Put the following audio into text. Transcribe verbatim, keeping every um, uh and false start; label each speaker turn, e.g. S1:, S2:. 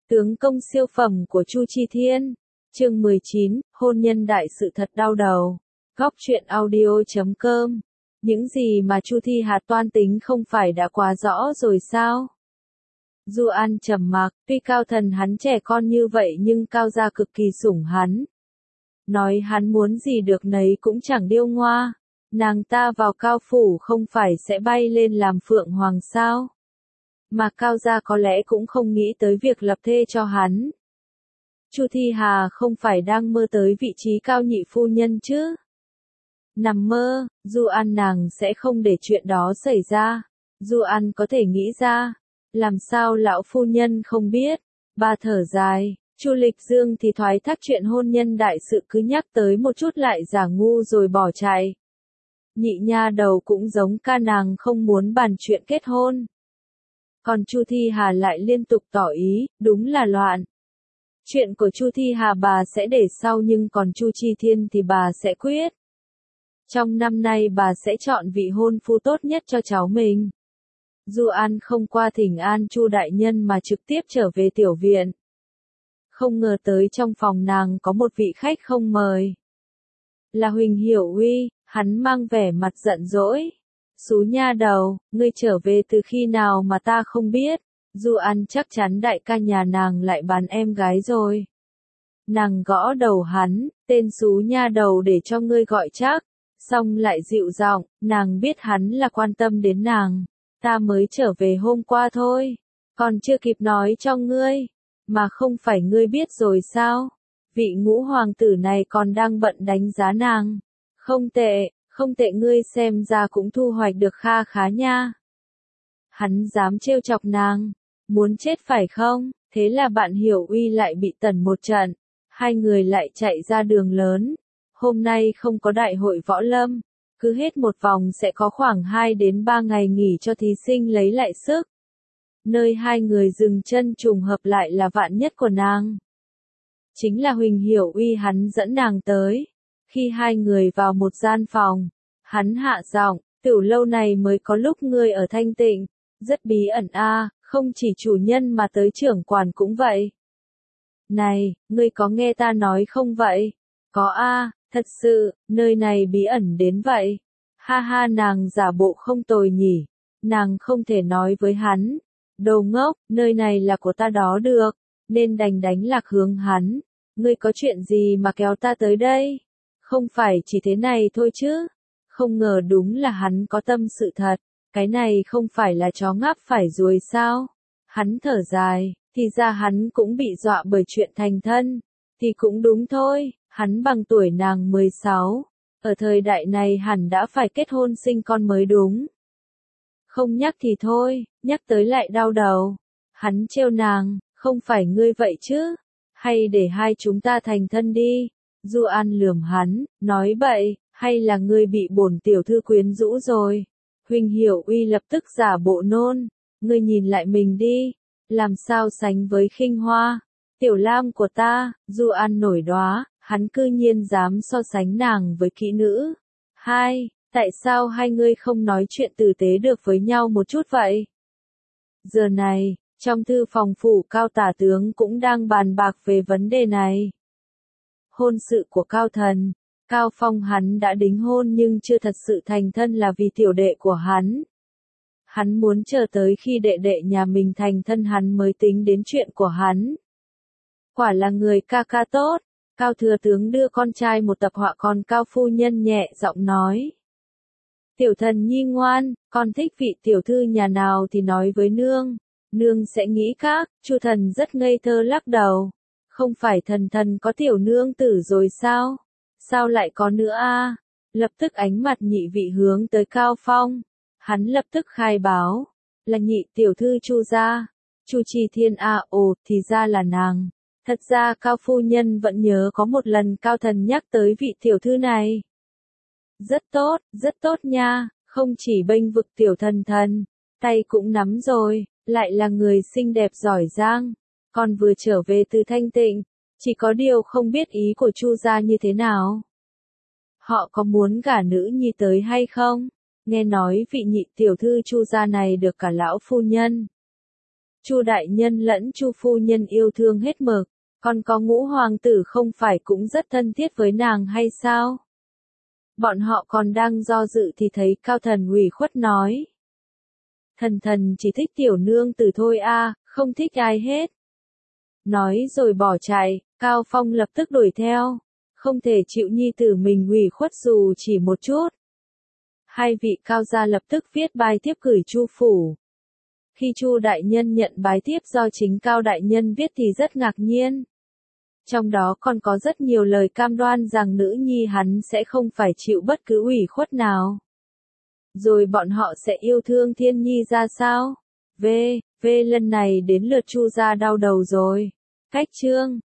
S1: Tướng công siêu phẩm của Chu Chi Thiên. Chương mười chín, hôn nhân đại sự thật đau đầu. Góc truyện audio chấm com. Những gì mà Chu Thi Hà toan tính không phải đã quá rõ rồi sao? Du An trầm mặc, tuy Cao Thần hắn trẻ con như vậy nhưng Cao gia cực kỳ sủng hắn. Nói hắn muốn gì được nấy cũng chẳng điêu ngoa. Nàng ta vào Cao phủ không phải sẽ bay lên làm phượng hoàng sao? Mà Cao gia có lẽ cũng không nghĩ tới việc lập thê cho hắn. Chu Thi Hà không phải đang mơ tới vị trí cao nhị phu nhân chứ? Nằm mơ, Du An nàng sẽ không để chuyện đó xảy ra. Du An có thể nghĩ ra, làm sao lão phu nhân không biết? Bà thở dài, Chu Lịch Dương thì thoái thác chuyện hôn nhân đại sự cứ nhắc tới một chút lại giả ngu rồi bỏ chạy. Nhị nha đầu cũng giống ca nàng không muốn bàn chuyện kết hôn. Còn Chu Thi Hà lại liên tục tỏ ý, đúng là loạn. Chuyện của Chu Thi Hà bà sẽ để sau nhưng còn Chu Chi Thiên thì bà sẽ quyết. Trong năm nay bà sẽ chọn vị hôn phu tốt nhất cho cháu mình. Du An không qua thỉnh an Chu đại nhân mà trực tiếp trở về tiểu viện. Không ngờ tới trong phòng nàng có một vị khách không mời. Là Huỳnh Hiểu Uy, hắn mang vẻ mặt giận dỗi. Xú nha đầu, ngươi trở về từ khi nào mà ta không biết. Du An chắc chắn đại ca nhà nàng lại bán em gái rồi. Nàng gõ đầu hắn, tên xú nha đầu để cho ngươi gọi chắc. Xong lại dịu giọng, nàng biết hắn là quan tâm đến nàng. Ta mới trở về hôm qua thôi. Còn chưa kịp nói cho ngươi. Mà không phải ngươi biết rồi sao? Vị ngũ hoàng tử này còn đang bận đánh giá nàng. Không tệ. Không tệ, ngươi xem ra cũng thu hoạch được kha khá nha. Hắn dám trêu chọc nàng, muốn chết phải không? Thế là bạn Hiểu Uy lại bị tẩn một trận, hai người lại chạy ra đường lớn. Hôm nay không có đại hội võ lâm, cứ hết một vòng sẽ có khoảng hai đến ba ngày nghỉ cho thí sinh lấy lại sức. Nơi hai người dừng chân trùng hợp lại là vạn nhất của nàng. Chính là Huỳnh Hiểu Uy hắn dẫn nàng tới. Khi hai người vào một gian phòng, hắn hạ giọng, tiểu lâu này mới có lúc ngươi ở thanh tịnh, rất bí ẩn a, à, không chỉ chủ nhân mà tới trưởng quản cũng vậy. Này, ngươi có nghe ta nói không vậy? Có a, à, thật sự, nơi này bí ẩn đến vậy. Ha ha, nàng giả bộ không tồi nhỉ, nàng không thể nói với hắn. Đồ ngốc, nơi này là của ta đó được, nên đành đánh lạc hướng hắn. Ngươi có chuyện gì mà kéo ta tới đây? Không phải chỉ thế này thôi chứ. Không ngờ đúng là hắn có tâm sự thật. Cái này không phải là chó ngáp phải ruồi sao? Hắn thở dài, thì ra hắn cũng bị dọa bởi chuyện thành thân. Thì cũng đúng thôi, hắn bằng tuổi nàng mười sáu. Ở thời đại này hẳn đã phải kết hôn sinh con mới đúng. Không nhắc thì thôi, nhắc tới lại đau đầu. Hắn trêu nàng, không phải ngươi vậy chứ? Hay để hai chúng ta thành thân đi? Du An lườm hắn, nói bậy, hay là ngươi bị bổn tiểu thư quyến rũ rồi? Huỳnh Hiểu Uy lập tức giả bộ nôn, ngươi nhìn lại mình đi, làm sao sánh với Khinh Hoa, tiểu lam của ta? Du An nổi đoá, hắn cư nhiên dám so sánh nàng với kỹ nữ. Hai, tại sao hai ngươi không nói chuyện tử tế được với nhau một chút vậy? Giờ này, trong thư phòng phủ Cao tả tướng cũng đang bàn bạc về vấn đề này. Hôn sự của Cao Thần, Cao Phong hắn đã đính hôn nhưng chưa thật sự thành thân là vì tiểu đệ của hắn. Hắn muốn chờ tới khi đệ đệ nhà mình thành thân hắn mới tính đến chuyện của hắn. Quả là người ca ca tốt, Cao thừa tướng đưa con trai một tập họa, còn Cao phu nhân nhẹ giọng nói. Tiểu thần nhi ngoan, con thích vị tiểu thư nhà nào thì nói với nương, nương sẽ nghĩ khác. Chu thần rất ngây thơ lắc đầu. Không phải thần thần có tiểu nương tử rồi sao? Sao lại có nữa a? À? Lập tức ánh mặt nhị vị hướng tới Cao Phong. Hắn lập tức khai báo. Là nhị tiểu thư Chu gia. Chu Chi Thiên a, à, ồ, thì ra là nàng. Thật ra Cao phu nhân vẫn nhớ có một lần Cao thần nhắc tới vị tiểu thư này. Rất tốt, rất tốt nha, không chỉ bênh vực tiểu thần thần, tay cũng nắm rồi, lại là người xinh đẹp giỏi giang. Con vừa trở về từ thanh tịnh, chỉ có điều không biết ý của Chu gia như thế nào. Họ có muốn gả nữ nhi tới hay không? Nghe nói vị nhị tiểu thư Chu gia này được cả lão phu nhân Chu đại nhân lẫn Chu phu nhân yêu thương hết mực, còn có Ngũ hoàng tử không phải cũng rất thân thiết với nàng hay sao? Bọn họ còn đang do dự thì thấy Cao Thần ủy khuất nói. Thần thần chỉ thích tiểu nương tử thôi a, không thích ai hết. Nói rồi bỏ chạy, Cao Phong lập tức đuổi theo, không thể chịu nhi tử mình ủy khuất dù chỉ một chút. Hai vị Cao gia lập tức viết bài tiếp gửi Chu phủ. Khi Chu đại nhân nhận bài tiếp do chính Cao đại nhân viết thì rất ngạc nhiên. Trong đó còn có rất nhiều lời cam đoan rằng nữ nhi hắn sẽ không phải chịu bất cứ ủy khuất nào. Rồi bọn họ sẽ yêu thương Thiên Nhi ra sao? V, V lần này đến lượt Chu gia đau đầu rồi. Cách chương